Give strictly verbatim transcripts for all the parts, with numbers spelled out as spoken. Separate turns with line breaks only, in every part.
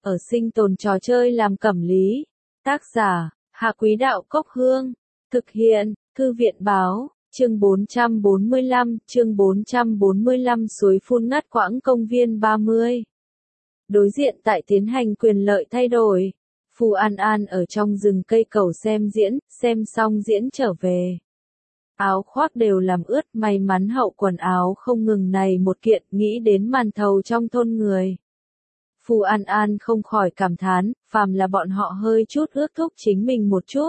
ở sinh tồn trò chơi làm cẩm lý. Tác giả, Hạ Quý Đạo Cốc Hương. Thực hiện, Thư viện Báo, chương bốn trăm bốn mươi lăm, chương bốn trăm bốn mươi lăm suối phun ngắt quãng công viên ba mươi. Đối diện tại tiến hành quyền lợi thay đổi. Phù An An ở trong rừng cây cầu xem diễn, xem xong diễn trở về. Áo khoác đều làm ướt, may mắn hậu quần áo không ngừng này một kiện, nghĩ đến màn thầu trong thôn người. Phù An An không khỏi cảm thán, phàm là bọn họ hơi chút ước thúc chính mình một chút.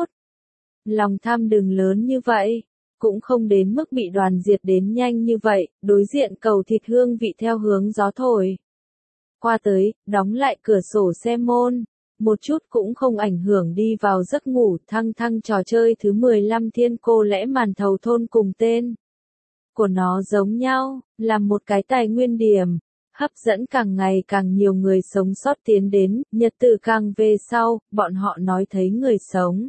Lòng tham đừng lớn như vậy, cũng không đến mức bị đoàn diệt đến nhanh như vậy, đối diện cầu thịt hương vị theo hướng gió thổi. Qua tới, đóng lại cửa sổ xe môn, một chút cũng không ảnh hưởng đi vào giấc ngủ. Thăng thăng trò chơi thứ mười lăm thiên cô lẽ màn thầu thôn cùng tên của nó giống nhau, là một cái tài nguyên điểm, hấp dẫn càng ngày càng nhiều người sống sót tiến đến, nhật tử càng về sau, bọn họ nói thấy người sống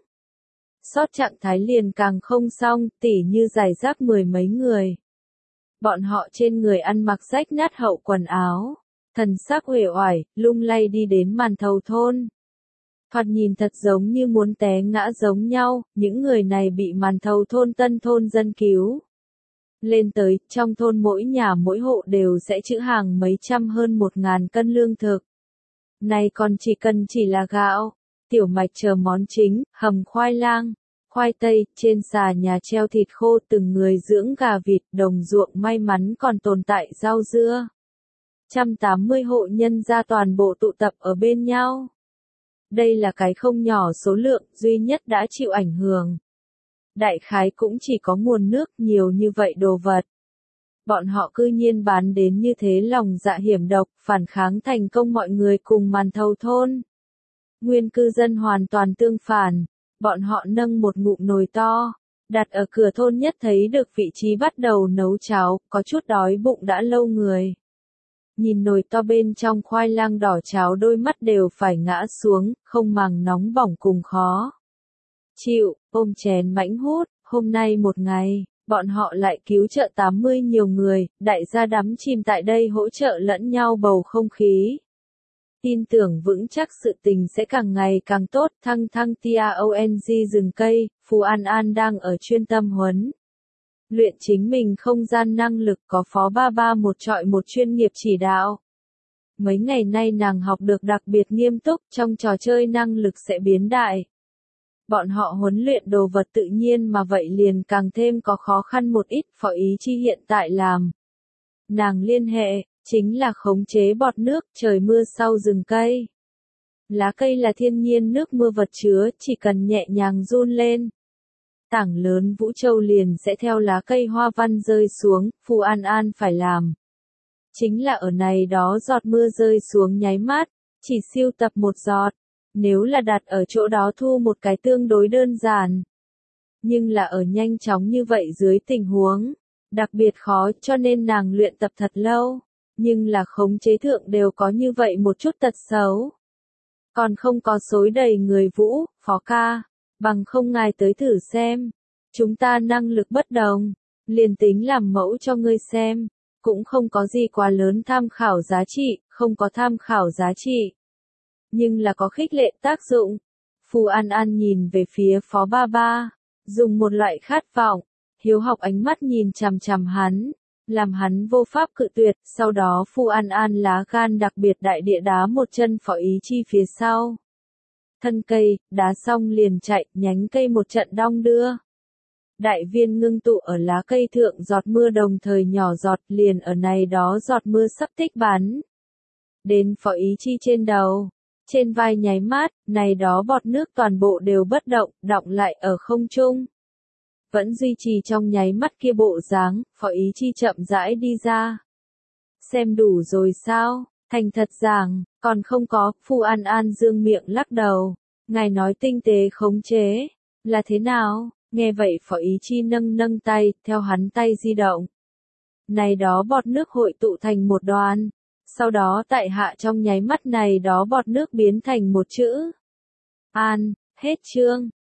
sót trạng thái liền càng không xong, tỉ như giải rác mười mấy người. Bọn họ trên người ăn mặc rách nát hậu quần áo, thần sắc uể oải, lung lay đi đến màn thầu thôn. Thoạt nhìn thật giống như muốn té ngã giống nhau, những người này bị màn thầu thôn tân thôn dân cứu lên tới, trong thôn mỗi nhà mỗi hộ đều sẽ trữ hàng mấy trăm hơn một ngàn cân lương thực. Này còn chỉ cần chỉ là gạo, tiểu mạch chờ món chính, hầm khoai lang, khoai tây, trên xà nhà treo thịt khô, từng người dưỡng gà vịt, đồng ruộng may mắn còn tồn tại rau dưa. một trăm tám mươi hộ nhân gia toàn bộ tụ tập ở bên nhau. Đây là cái không nhỏ số lượng, duy nhất đã chịu ảnh hưởng. Đại khái cũng chỉ có nguồn nước, nhiều như vậy đồ vật. Bọn họ cư nhiên bán đến như thế, lòng dạ hiểm độc, phản kháng thành công, mọi người cùng màn thầu thôn. Nguyên cư dân hoàn toàn tương phản, bọn họ nâng một ngụm nồi to, đặt ở cửa thôn, nhất thấy được vị trí bắt đầu nấu cháo, có chút đói bụng đã lâu người. Nhìn nồi to bên trong khoai lang đỏ cháo, đôi mắt đều phải ngã xuống, không màng nóng bỏng cùng khó chịu, ôm chén mãnh hút. Hôm nay một ngày, bọn họ lại cứu trợ tám mươi nhiều người, đại gia đắm chìm tại đây hỗ trợ lẫn nhau bầu không khí. Tin tưởng vững chắc sự tình sẽ càng ngày càng tốt. Thăng thăng tong rừng cây, Phù An An đang ở chuyên tâm huấn luyện chính mình không gian năng lực, có phó ba ba một trọi một chuyên nghiệp chỉ đạo. Mấy ngày nay nàng học được đặc biệt nghiêm túc, trong trò chơi năng lực sẽ biến đại. Bọn họ huấn luyện đồ vật tự nhiên mà vậy liền càng thêm có khó khăn một ít. Phó Ý Chi hiện tại làm nàng liên hệ, chính là khống chế bọt nước, trời mưa sau rừng cây. Lá cây là thiên nhiên nước mưa vật chứa, chỉ cần nhẹ nhàng run lên, tảng lớn vũ châu liền sẽ theo lá cây hoa văn rơi xuống. Phù An An phải làm chính là ở này đó giọt mưa rơi xuống nháy mắt, chỉ siêu tập một giọt. Nếu là đặt ở chỗ đó thu một cái tương đối đơn giản. Nhưng là ở nhanh chóng như vậy dưới tình huống đặc biệt khó, cho nên nàng luyện tập thật lâu. Nhưng là khống chế thượng đều có như vậy một chút tật xấu. Còn không có xối đầy người Vũ, Phó ca, bằng không ngài tới thử xem. Chúng ta năng lực bất đồng, liền tính làm mẫu cho ngươi xem, cũng không có gì quá lớn tham khảo giá trị, không có tham khảo giá trị. Nhưng là có khích lệ tác dụng. Phù An An nhìn về phía Phó ba ba, dùng một loại khát vọng, hiếu học ánh mắt nhìn chằm chằm hắn, làm hắn vô pháp cự tuyệt. Sau đó Phù An An lá gan đặc biệt đại địa đá một chân Phó Ý Chi phía sau thân cây, đá xong liền chạy, nhánh cây một trận đong đưa. Đại viên ngưng tụ ở lá cây thượng, giọt mưa đồng thời nhỏ giọt, liền ở này đó giọt mưa sắp tích bắn đến Phó Ý Chi trên đầu, trên vai nháy mắt, này đó bọt nước toàn bộ đều bất động, đọng lại ở không trung. Vẫn duy trì trong nháy mắt kia bộ dáng. Phó Ý Chi chậm rãi đi ra. Xem đủ rồi sao? Thành thật giảng, còn không có. Phù An An dương miệng lắc đầu. Ngài nói tinh tế khống chế là thế nào? Nghe vậy Phó Ý Chi nâng nâng tay, theo hắn tay di động. Này đó bọt nước hội tụ thành một đoàn. Sau đó tại hạ trong nháy mắt này đó bọt nước biến thành một chữ An. Hết chương.